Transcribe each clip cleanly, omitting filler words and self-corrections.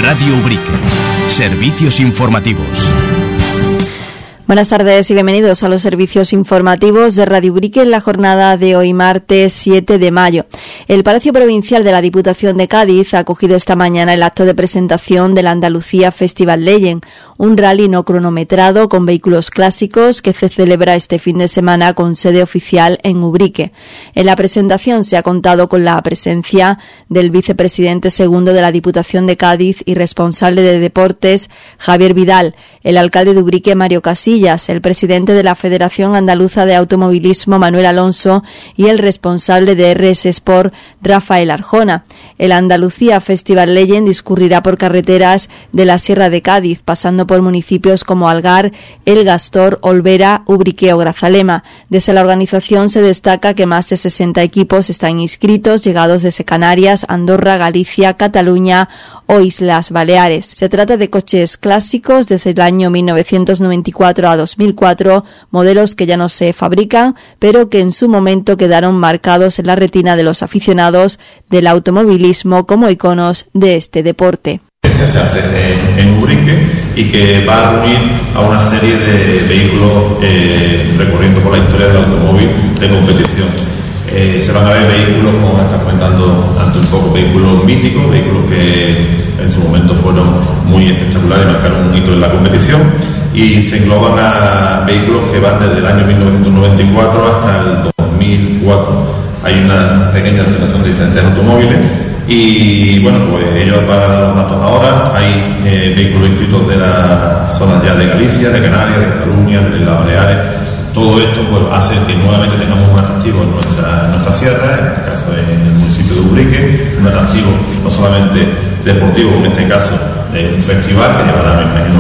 Radio Ubrique. Servicios informativos. Buenas tardes y bienvenidos a los servicios informativos de Radio Ubrique en la jornada de hoy, martes 7 de mayo. El Palacio Provincial de la Diputación de Cádiz ha acogido esta mañana el acto de presentación del Andalucía Festival Legend, un rally no cronometrado con vehículos clásicos que se celebra este fin de semana con sede oficial en Ubrique. En la presentación se ha contado con la presencia del vicepresidente segundo de la Diputación de Cádiz y responsable de deportes, Javier Vidal, el alcalde de Ubrique, Mario Casillas, el presidente de la Federación Andaluza de Automovilismo, Manuel Alonso, y el responsable de RS Sport, Rafael Arjona. El Andalucía Festival Legend discurrirá por carreteras de la Sierra de Cádiz, pasando por municipios como Algar, El Gastor, Olvera, Ubrique o Grazalema. Desde la organización se destaca que más de 60 equipos están inscritos, llegados desde Canarias, Andorra, Galicia, Cataluña o Islas Baleares. Se trata de coches clásicos desde el año 1994 a 2004, modelos que ya no se fabrican, pero que en su momento quedaron marcados en la retina de los aficionados del automovilismo como iconos de este deporte. Se hace en Ubrique y que va a reunir a una serie de vehículos recorriendo por la historia del automóvil de competición. Se van a ver vehículos, como está comentando antes un poco, vehículos míticos, vehículos que en su momento fueron muy espectaculares, marcaron un hito en la competición, y se engloban a vehículos que van desde el año 1994 hasta el 2004. Hay una pequeña relación de diferentes automóviles y bueno, pues ellos van a dar los datos ahora. Hay vehículos inscritos de las zonas ya de Galicia, de Canarias, de Cataluña, de las Baleares. Todo esto pues hace que nuevamente tengamos un atractivo en nuestra sierra, en este caso en el municipio de Ubrique, un atractivo no solamente deportivo, en este caso un festival que llevará, me imagino,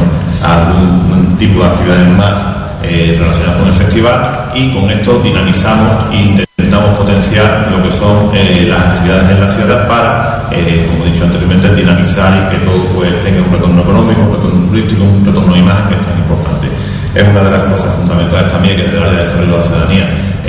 algún tipo de actividades más relacionadas con el festival, y con esto dinamizamos e intentamos potenciar lo que son las actividades en la sierra para, como he dicho anteriormente, dinamizar y que todo pues tenga un retorno económico, un retorno turístico, un retorno de imagen, que es tan importante. Es una de las cosas fundamentales también que desde el área de desarrollo de la ciudadanía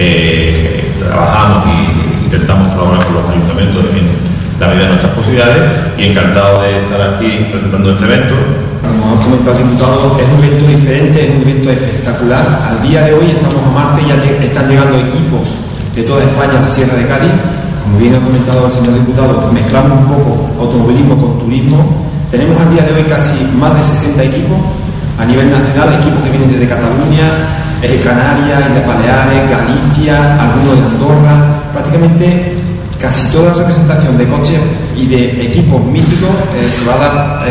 trabajamos y intentamos colaborar con los ayuntamientos en la medida de nuestras posibilidades, y encantado de estar aquí presentando este evento. Como ha comentado el diputado, es un evento diferente, es un evento espectacular. Al día de hoy estamos a martes, ya están llegando equipos de toda España a la Sierra de Cádiz. Como bien ha comentado el señor diputado, mezclamos un poco automovilismo con turismo. Tenemos al día de hoy casi más de 60 equipos a nivel nacional, equipos que vienen desde Cataluña, Canarias, Islas Baleares, Galicia, algunos de Andorra. Prácticamente casi toda la representación de coches y de equipos míticos se va a dar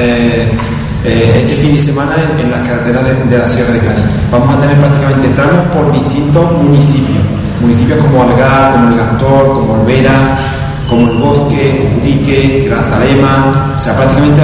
este fin de semana en las carreteras de la Sierra de Cádiz. Vamos a tener prácticamente tramos por distintos municipios como Algar, como El Gastor, como Olvera, como El Bosque, Ubrique, Grazalema. O sea, prácticamente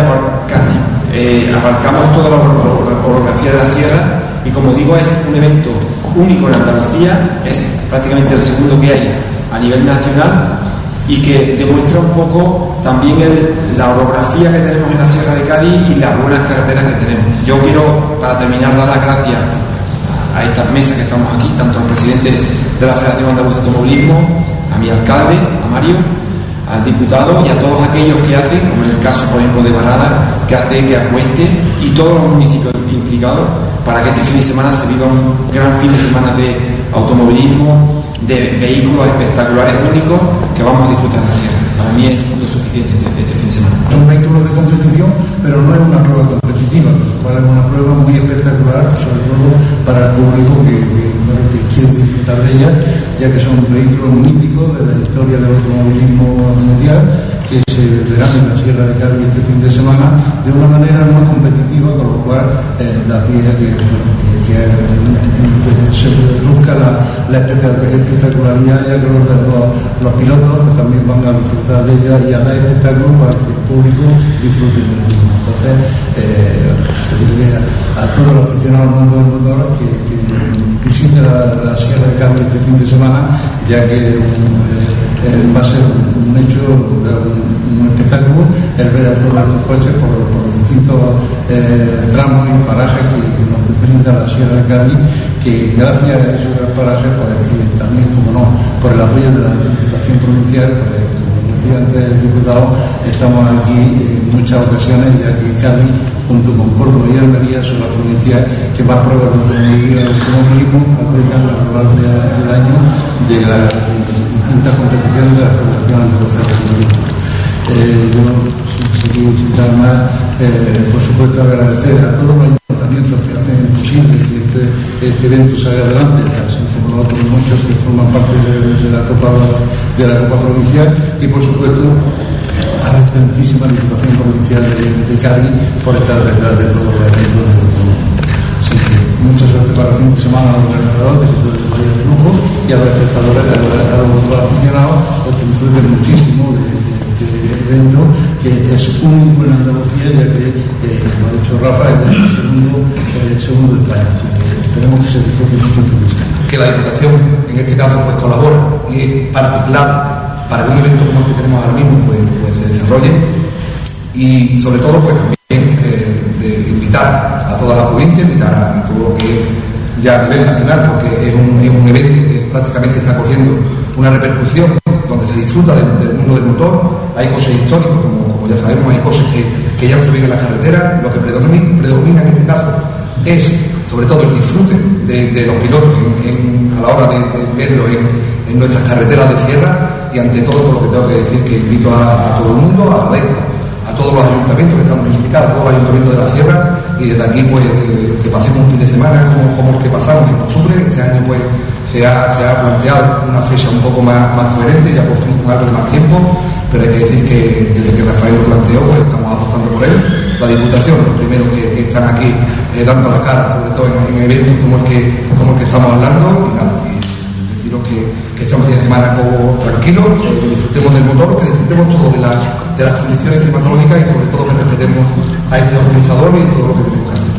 abarcamos toda la orografía de la sierra, y como digo, es un evento único en Andalucía, es prácticamente el segundo que hay a nivel nacional, y que demuestra un poco también la orografía que tenemos en la Sierra de Cádiz y las buenas carreteras que tenemos. Yo quiero, para terminar, dar las gracias a estas mesas que estamos aquí, tanto al presidente de la Federación Andaluza de Automovilismo, a mi alcalde, a Mario, al diputado, y a todos aquellos que hacen, como en el caso, por ejemplo, de Barada, que hace que apueste, y todos los municipios implicados, para que este fin de semana se viva un gran fin de semana de automovilismo, de vehículos espectaculares únicos que vamos a disfrutar en la sierra. Para mí es lo suficiente este fin de semana. Son vehículos de competición, pero no es una prueba competitiva, lo cual es una prueba muy espectacular, sobre todo para el público que quiere disfrutar de ella, ya que son vehículos míticos de la historia del automovilismo mundial, que se verán en la Sierra de Cádiz este fin de semana de una manera no competitiva, con lo cual da pie a que se busca la espectacularidad, ya que los pilotos pues, también van a disfrutar de ella y a dar espectáculo para que el público disfrute de mismo. Entonces, decirle a todos los aficionados al mundo del motor que visiten la Sierra de Cádiz este fin de semana, ya que va a ser un hecho, un espectáculo, el ver a todos estos coches por los distintos tramos y parajes que nos brinda la Sierra de Cádiz, que gracias a esos parajes, pues, y también, como no, por el apoyo de la Diputación Provincial, pues, como decía, decía antes el diputado, estamos aquí en muchas ocasiones, ya que Cádiz, junto con Córdoba y Almería, son las provincias que más pruebas de automovilismo albergan a lo largo del año de las distintas competiciones de la Federación Andaluza de Automovilismo. Yo, sin dar más, por supuesto, agradecer a todos los ayuntamientos que hacen posible que este evento salga adelante, así como los otros muchos que forman parte de la Copa Provincial, y por supuesto a la excelentísima Diputación Provincial de Cádiz por estar detrás de todos los eventos del automovilismo. Así que mucha suerte para el fin de semana a los organizadores, que todo vaya de lujo, y a los espectadores, a los aficionados, pues que disfruten muchísimo de evento que es único en Andalucía, ya que, como ha dicho Rafa, es el segundo de España. Así que esperemos que se disfrute mucho el fin de semana. Que la Diputación, en este caso, pues colabora y es parte clave para que un evento como el que tenemos ahora mismo pues se desarrolle, y sobre todo pues también de invitar a toda la provincia, invitar a todo lo que es ya a nivel nacional, porque es un evento que prácticamente está cogiendo una repercusión donde se disfruta del mundo del motor. Hay cosas históricas, como ya sabemos, hay cosas que ya no se ven en las carreteras. Lo que predomina en este caso es sobre todo el disfrute de los pilotos a la hora de verlo en nuestras carreteras de sierra, y ante todo, por lo que tengo que decir, que invito a todo el mundo, agradezco a todos los ayuntamientos que estamos implicados, a todos los ayuntamientos de la sierra, y desde aquí pues que pasemos un fin de semana como el que pasamos en octubre. Este año pues se ha planteado una fecha un poco más coherente, ya por fin con algo de más tiempo, pero hay que decir que desde que Rafael lo planteó, pues estamos apostando por él. La Diputación, los primeros que están aquí dando la cara, sobre todo en eventos como el que estamos hablando, y nada, y deciros que sea un fin de semana tranquilo, que disfrutemos del motor, que disfrutemos todo de las condiciones climatológicas, y sobre todo que respetemos a este organizador y todo lo que tenemos que hacer.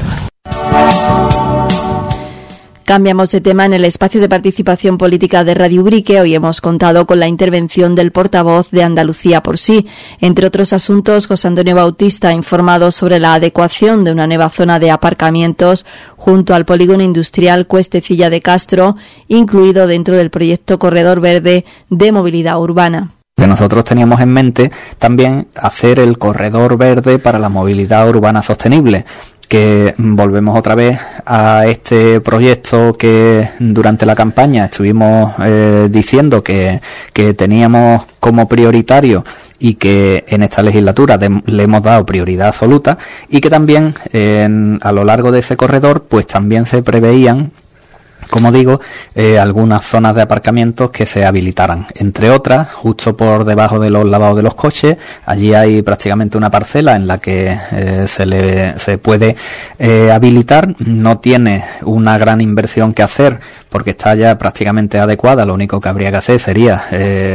Cambiamos de tema. En el espacio de participación política de Radio Ubrique hoy hemos contado con la intervención del portavoz de Andalucía por Sí. Entre otros asuntos, José Antonio Bautista ha informado sobre la adecuación de una nueva zona de aparcamientos junto al polígono industrial Cuestecilla de Castro, incluido dentro del proyecto Corredor Verde de Movilidad Urbana. Que nosotros teníamos en mente también hacer el Corredor Verde para la movilidad urbana sostenible, que volvemos otra vez a este proyecto que durante la campaña estuvimos diciendo que teníamos como prioritario, y que en esta legislatura le hemos dado prioridad absoluta, y que también a lo largo de ese corredor pues también se preveían, como digo, algunas zonas de aparcamientos que se habilitaran. Entre otras, justo por debajo de los lavados de los coches, allí hay prácticamente una parcela en la que se puede habilitar. No tiene una gran inversión que hacer porque está ya prácticamente adecuada. Lo único que habría que hacer sería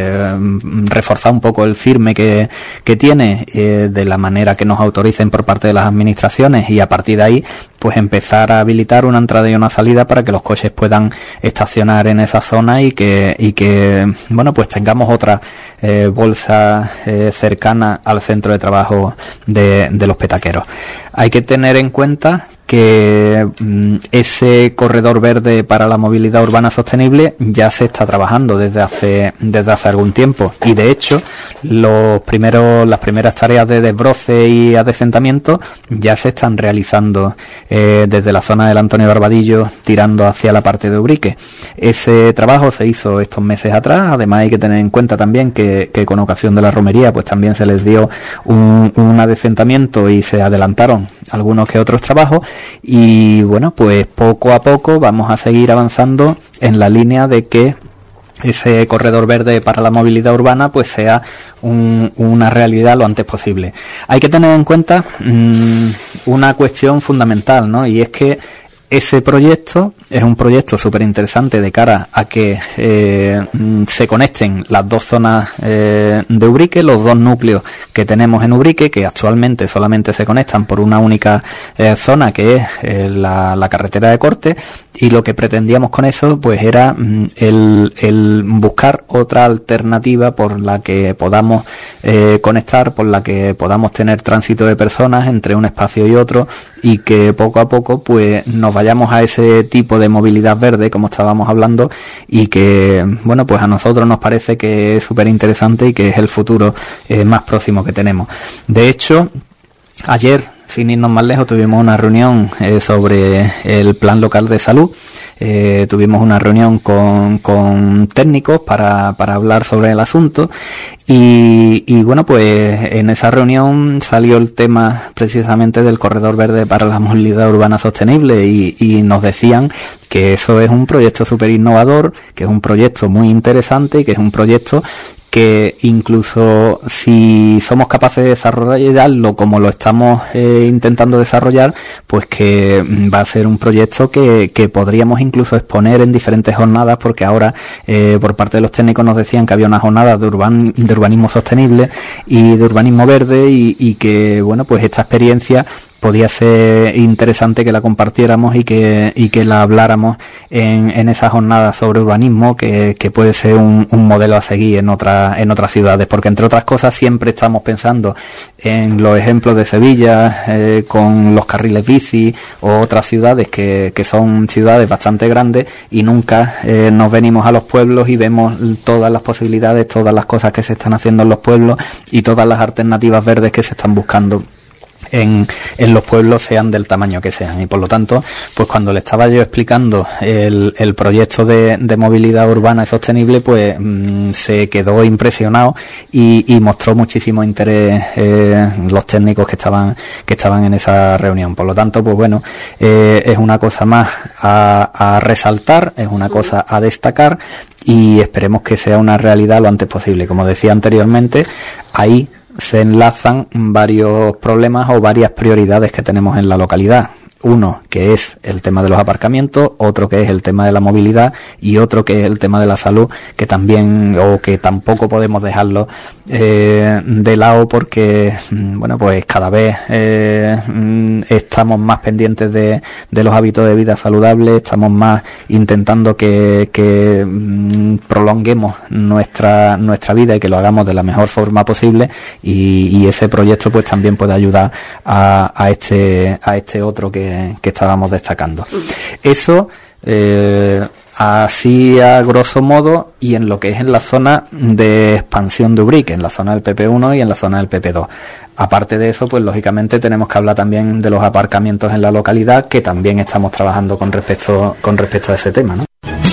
reforzar un poco el firme que tiene de la manera que nos autoricen por parte de las administraciones, y a partir de ahí pues empezar a habilitar una entrada y una salida para que los coches puedan estacionar en esa zona y que bueno, pues tengamos otra bolsa cercana al centro de trabajo de los petaqueros. Hay que tener en cuenta que ese corredor verde para la movilidad urbana sostenible ya se está trabajando desde hace algún tiempo, y de hecho las primeras tareas de desbroce y adecentamiento ya se están realizando desde la zona del Antonio Barbadillo tirando hacia la parte de Ubrique. Ese trabajo se hizo estos meses atrás. Además hay que tener en cuenta también que con ocasión de la romería pues también se les dio un adecentamiento y se adelantaron algunos que otros trabajos. Y bueno, pues poco a poco vamos a seguir avanzando en la línea de que ese corredor verde para la movilidad urbana pues sea una realidad lo antes posible. Hay que tener en cuenta una cuestión fundamental, ¿no? Y es que ese proyecto es un proyecto súper interesante de cara a que se conecten las dos zonas de Ubrique, los dos núcleos que tenemos en Ubrique, que actualmente solamente se conectan por una única zona, que es la carretera de corte, y lo que pretendíamos con eso pues era el buscar otra alternativa por la que podamos conectar, por la que podamos tener tránsito de personas entre un espacio y otro, y que poco a poco pues nos vayamos a ese tipo de movilidad verde, como estábamos hablando, y que, bueno, pues a nosotros nos parece que es súper interesante y que es el futuro más próximo que tenemos. De hecho, ayer, sin irnos más lejos, tuvimos una reunión sobre el plan local de salud. Tuvimos una reunión con técnicos para hablar sobre el asunto y bueno, pues en esa reunión salió el tema precisamente del corredor verde para la movilidad urbana sostenible y nos decían que eso es un proyecto súper innovador, que es un proyecto muy interesante y que es un proyecto que incluso si somos capaces de desarrollarlo como lo estamos intentando desarrollar, pues que va a ser un proyecto que podríamos incluso exponer en diferentes jornadas, porque ahora por parte de los técnicos nos decían que había una jornada de urbanismo sostenible y de urbanismo verde y que, bueno, pues esta experiencia podía ser interesante que la compartiéramos y que la habláramos en esa jornada sobre urbanismo, que puede ser un modelo a seguir en otras ciudades, porque entre otras cosas siempre estamos pensando en los ejemplos de Sevilla con los carriles bici o otras ciudades que son ciudades bastante grandes y nunca nos venimos a los pueblos y vemos todas las posibilidades, todas las cosas que se están haciendo en los pueblos y todas las alternativas verdes que se están buscando en los pueblos, sean del tamaño que sean. Y por lo tanto, pues cuando le estaba yo explicando el proyecto de movilidad urbana y sostenible, pues se quedó impresionado y mostró muchísimo interés los técnicos que estaban en esa reunión. Por lo tanto, pues bueno, es una cosa más a resaltar, es una cosa a destacar y esperemos que sea una realidad lo antes posible. Como decía anteriormente, ahí se enlazan varios problemas o varias prioridades que tenemos en la localidad. Uno, que es el tema de los aparcamientos, otro que es el tema de la movilidad y otro que es el tema de la salud, que también o que tampoco podemos dejarlo de lado porque, bueno, pues cada vez estamos más pendientes de los hábitos de vida saludables, estamos más intentando que prolonguemos nuestra vida y que lo hagamos de la mejor forma posible y ese proyecto pues también puede ayudar a este otro que estábamos destacando. Eso así a grosso modo, y en lo que es en la zona de expansión de Ubrique, en la zona del PP1 y en la zona del PP2. Aparte de eso, pues lógicamente tenemos que hablar también de los aparcamientos en la localidad, que también estamos trabajando con respecto a ese tema, ¿no?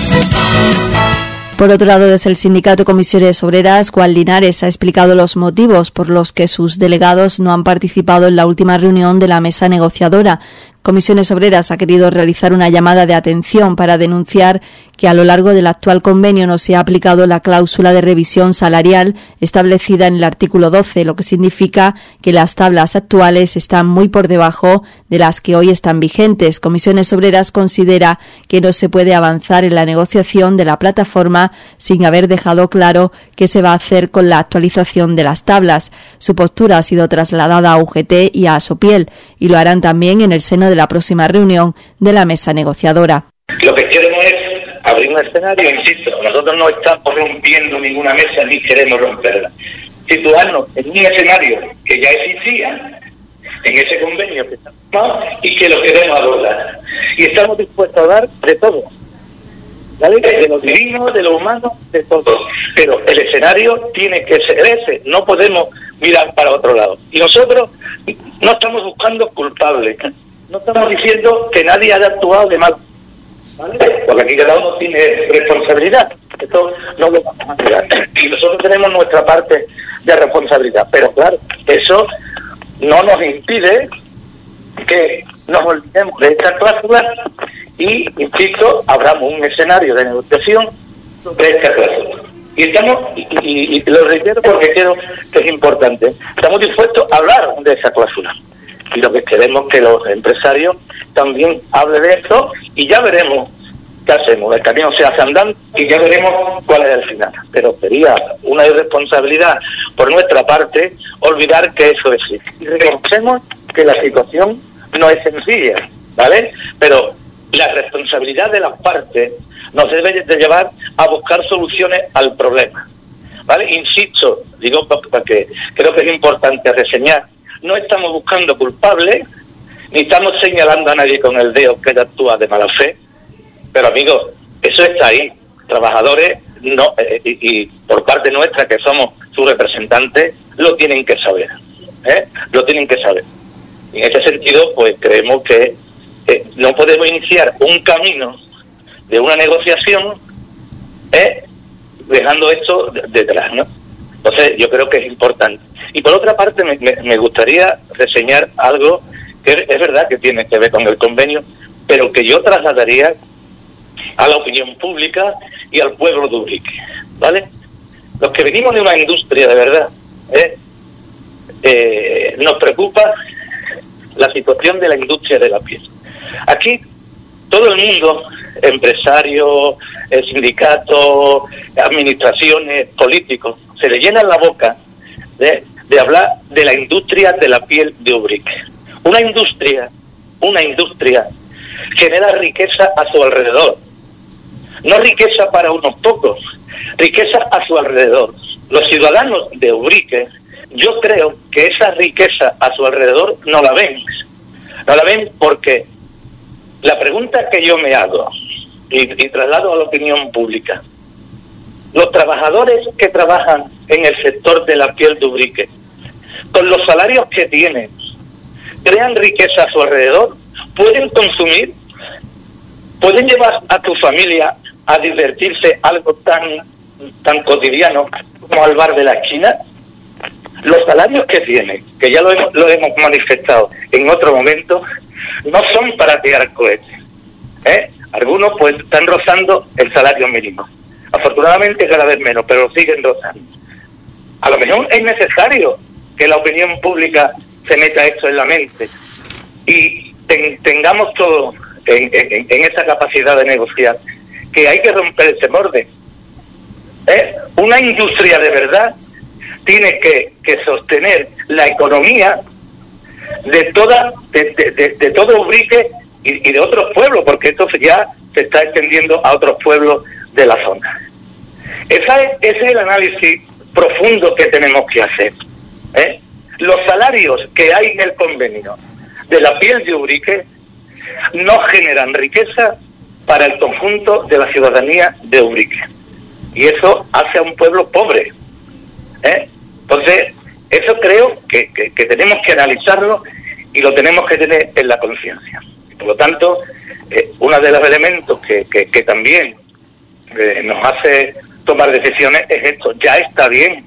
Por otro lado, desde el sindicato Comisiones Obreras, Juan Linares ha explicado los motivos por los que sus delegados no han participado en la última reunión de la mesa negociadora. Comisiones Obreras ha querido realizar una llamada de atención para denunciar que a lo largo del actual convenio no se ha aplicado la cláusula de revisión salarial establecida en el artículo 12, lo que significa que las tablas actuales están muy por debajo de las que hoy están vigentes. Comisiones Obreras considera que no se puede avanzar en la negociación de la plataforma sin haber dejado claro qué se va a hacer con la actualización de las tablas. Su postura ha sido trasladada a UGT y a Asopiel y lo harán también en el seno de la próxima reunión de la mesa negociadora. Lo que queremos es abrir un escenario, insisto, nosotros no estamos rompiendo ninguna mesa ni queremos romperla. Situarnos en un escenario que ya existía, en ese convenio que estamos y que lo queremos abordar. Y estamos dispuestos a dar de todo, ¿vale? De lo divino, de lo humano, de todo. Pero el escenario tiene que ser ese, no podemos mirar para otro lado. Y nosotros no estamos buscando culpables, no estamos diciendo que nadie haya actuado de mal, ¿vale? Porque aquí cada uno tiene responsabilidad, esto no lo vamos a negar. Y nosotros tenemos nuestra parte de responsabilidad, pero claro, eso no nos impide que nos olvidemos de esta cláusula y, insisto, abramos un escenario de negociación de esta cláusula. Y estamos, y lo reitero porque creo que es importante, estamos dispuestos a hablar de esa cláusula. Y lo que queremos es que los empresarios también hablen de esto y ya veremos qué hacemos. El camino se hace andando y ya veremos cuál es el final. Pero sería una irresponsabilidad por nuestra parte olvidar que eso existe. Y reconocemos que la situación no es sencilla, ¿vale? Pero la responsabilidad de las partes nos debe de llevar a buscar soluciones al problema, ¿vale? Insisto, digo porque creo que es importante reseñar, no estamos buscando culpables ni estamos señalando a nadie con el dedo que actúa de mala fe, pero amigos, eso está ahí. Trabajadores no y por parte nuestra, que somos sus representantes, lo tienen que saber, lo tienen que saber. Y en ese sentido, pues creemos que no podemos iniciar un camino de una negociación dejando esto detrás, ¿no? Entonces yo creo que es importante. Y por otra parte me gustaría reseñar algo que es verdad que tiene que ver con el convenio, pero que yo trasladaría a la opinión pública y al pueblo de Ubrique, ¿vale? Los que venimos de una industria de verdad, nos preocupa la situación de la industria de la piel. Aquí todo el mundo, empresarios, sindicatos, administraciones, políticos, se le llenan la boca de hablar de la industria de la piel de Ubrique. Una industria genera riqueza a su alrededor. No riqueza para unos pocos, riqueza a su alrededor. Los ciudadanos de Ubrique, yo creo que esa riqueza a su alrededor no la ven. No la ven porque la pregunta que yo me hago y traslado a la opinión pública: los trabajadores que trabajan en el sector de la piel de Ubrique, con los salarios que tienen, crean riqueza a su alrededor, pueden consumir, pueden llevar a tu familia a divertirse algo tan cotidiano como al bar de la esquina. Los salarios que tienen, que ya lo hemos manifestado en otro momento, no son para tirar cohetes. Algunos pues están rozando el salario mínimo. Afortunadamente cada vez menos, pero siguen rozando. A lo mejor es necesario que la opinión pública se meta esto en la mente y tengamos todo en esa capacidad de negociar, que hay que romper ese molde. Una industria de verdad tiene que sostener la economía de todo Ubrique y de otros pueblos, porque esto ya se está extendiendo a otros pueblos de la zona. Ese es el análisis profundo que tenemos que hacer. Los salarios que hay en el convenio de la piel de Ubrique no generan riqueza para el conjunto de la ciudadanía de Ubrique. Y eso hace a un pueblo pobre. Entonces, eso creo que tenemos que analizarlo y lo tenemos que tener en la conciencia. Por lo tanto, uno de los elementos que también nos hace tomar decisiones es esto: ya está bien.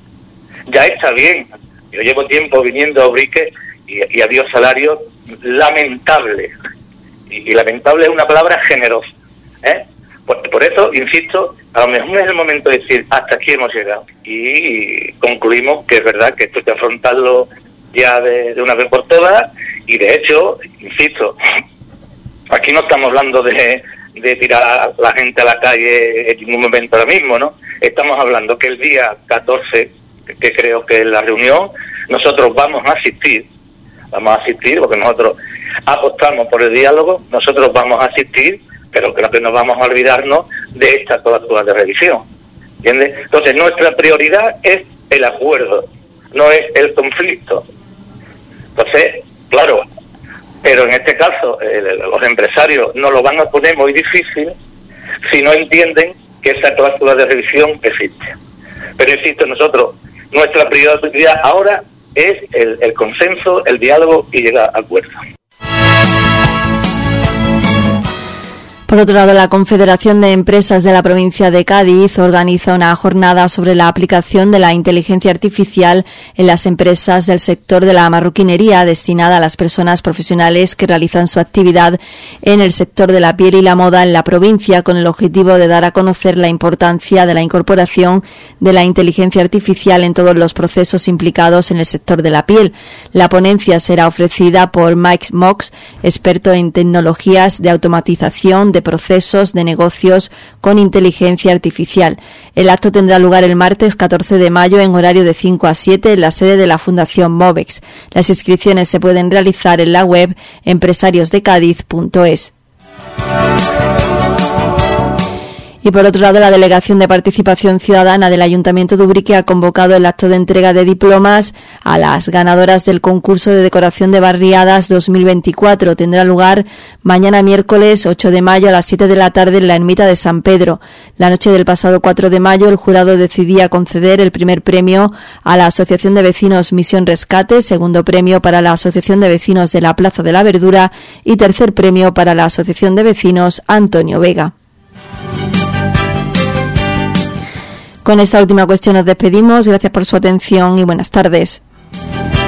Yo llevo tiempo viniendo a Ubrique y había salarios lamentables. Y lamentable es una palabra generosa. Por eso, insisto, a lo mejor es el momento de decir, hasta aquí hemos llegado. Y concluimos que es verdad que esto hay que afrontarlo ya de una vez por todas. Y de hecho, insisto, aquí no estamos hablando de tirar a la gente a la calle en ningún momento ahora mismo, ¿no? Estamos hablando que el día 14, que creo que es la reunión, nosotros vamos a asistir porque nosotros apostamos por el diálogo, nosotros vamos a asistir, pero creo que no vamos a olvidarnos de esta cláusula de revisión, ¿entiendes? Entonces nuestra prioridad es el acuerdo, no es el conflicto. Entonces, claro, pero en este caso los empresarios no lo van a poner muy difícil si no entienden que esa cláusula de revisión existe. Pero insisto, nuestra prioridad ahora es el consenso, el diálogo y llegar a acuerdos. Por otro lado, la Confederación de Empresas de la provincia de Cádiz organiza una jornada sobre la aplicación de la inteligencia artificial en las empresas del sector de la marroquinería, destinada a las personas profesionales que realizan su actividad en el sector de la piel y la moda en la provincia, con el objetivo de dar a conocer la importancia de la incorporación de la inteligencia artificial en todos los procesos implicados en el sector de la piel. La ponencia será ofrecida por Mike Mox, experto en tecnologías de automatización de procesos de negocios con inteligencia artificial. El acto tendrá lugar el martes 14 de mayo en horario de 5 a 7 en la sede de la Fundación Movex. Las inscripciones se pueden realizar en la web empresariosdecadiz.es. Y por otro lado, la Delegación de Participación Ciudadana del Ayuntamiento de Ubrique ha convocado el acto de entrega de diplomas a las ganadoras del concurso de decoración de barriadas 2024. Tendrá lugar mañana miércoles 8 de mayo a las 7 de la tarde en la ermita de San Pedro. La noche del pasado 4 de mayo el jurado decidía conceder el primer premio a la Asociación de Vecinos Misión Rescate, segundo premio para la Asociación de Vecinos de la Plaza de la Verdura y tercer premio para la Asociación de Vecinos Antonio Vega. Con esta última cuestión nos despedimos. Gracias por su atención y buenas tardes.